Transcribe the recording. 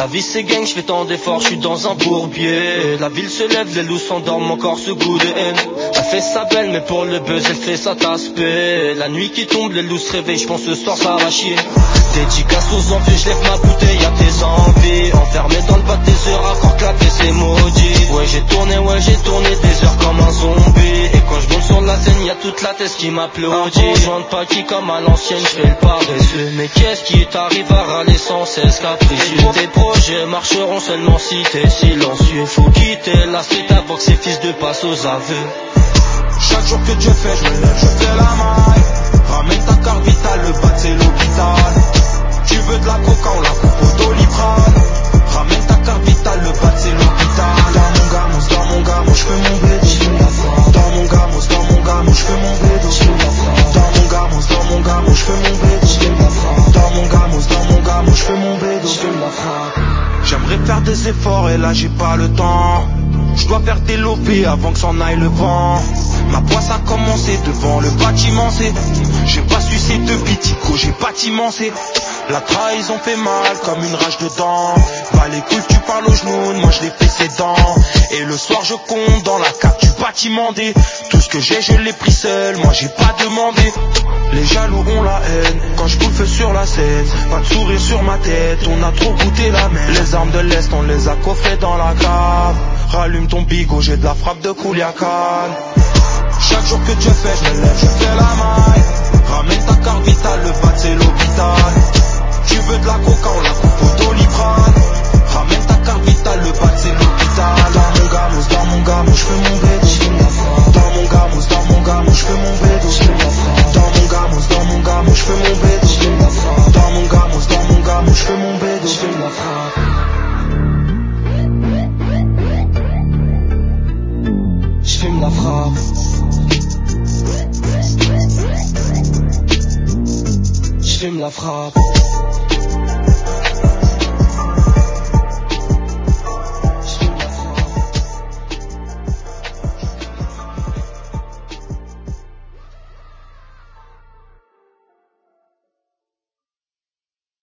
La vie c'est gang, je fais tant d'efforts, je suis dans un bourbier. La ville se lève, les loups s'endorment, encore ce goût de haine. Elle fait sa belle, mais pour le buzz, elle fait sa tasse paix. La nuit qui tombe, les loups se réveillent, je pense ce soir ça va chier. Dédicace aux envieux, je lève ma bouteille à tes envies. Enfermé dans le bas de tes heures, accord clapé, c'est maudit. Ouais j'ai tourné des heures comme un zombie. Et quand je monte sur la scène, y'a toute la tête qui m'applaudit. Je rentre pas qui comme à l'ancienne, je fais le paresseux. Mais qu'est-ce qui t'arrive à râler sans cesse capricieux? Tes projets marcheront seulement si t'es silencieux. Faut quitter la street avant que ces fils de passent aux aveux. Chaque jour que Dieu fait, je me lève, je fais la maille. Ramène ta carte vitale, le bat c'est l'hôpital. Tu veux de la coca, on la coupe au Doliprane. Ramène ta carte vitale, le bat c'est l'hôpital. Dans mon gamos, je fais mon bédo. Dans mon gamos, je fais mon bédo. Dans mon gamos, je fais mon bédo. Dans mon gamos, je fais mon bédo. J'aimerais faire des efforts et là j'ai pas le temps. Je dois faire des lobés avant que s'en aille le vent. Ma poisse a commencé devant le bâtiment, c'est. J'ai pas sucé de pitico, j'ai bâtimenté. La trahison fait mal comme une rage de dents. Va les couilles, tu parles aux genoux, moi je les fais ses dents. Et le soir je compte dans la carte du bâtiment D. Tout ce que j'ai je l'ai pris seul, moi j'ai pas demandé. Les jaloux ont la haine, quand je bouffe sur la scène. Pas de sourire sur ma tête, on a trop goûté la mer. Les armes de l'Est, on les a coffrées dans la cave. Rallume ton bigot, j'ai de la frappe de Kouliakan. Chaque jour que Dieu fait, je me lève, je fais la maille. Ramène ta carte vitale, le bat c'est l'hôpital. Tu veux de la coca, on la coupe au Doliprane. Ramène ta carte vitale, le bat c'est l'hôpital. Dans mon gamos, je fais mon bédo. Dans mon gamos, je fais mon bédo. Dans mon gamos, je fais mon bédo. Dans mon gamos, je fais mon bédo. Je fume la frappe. Je fume la frappe.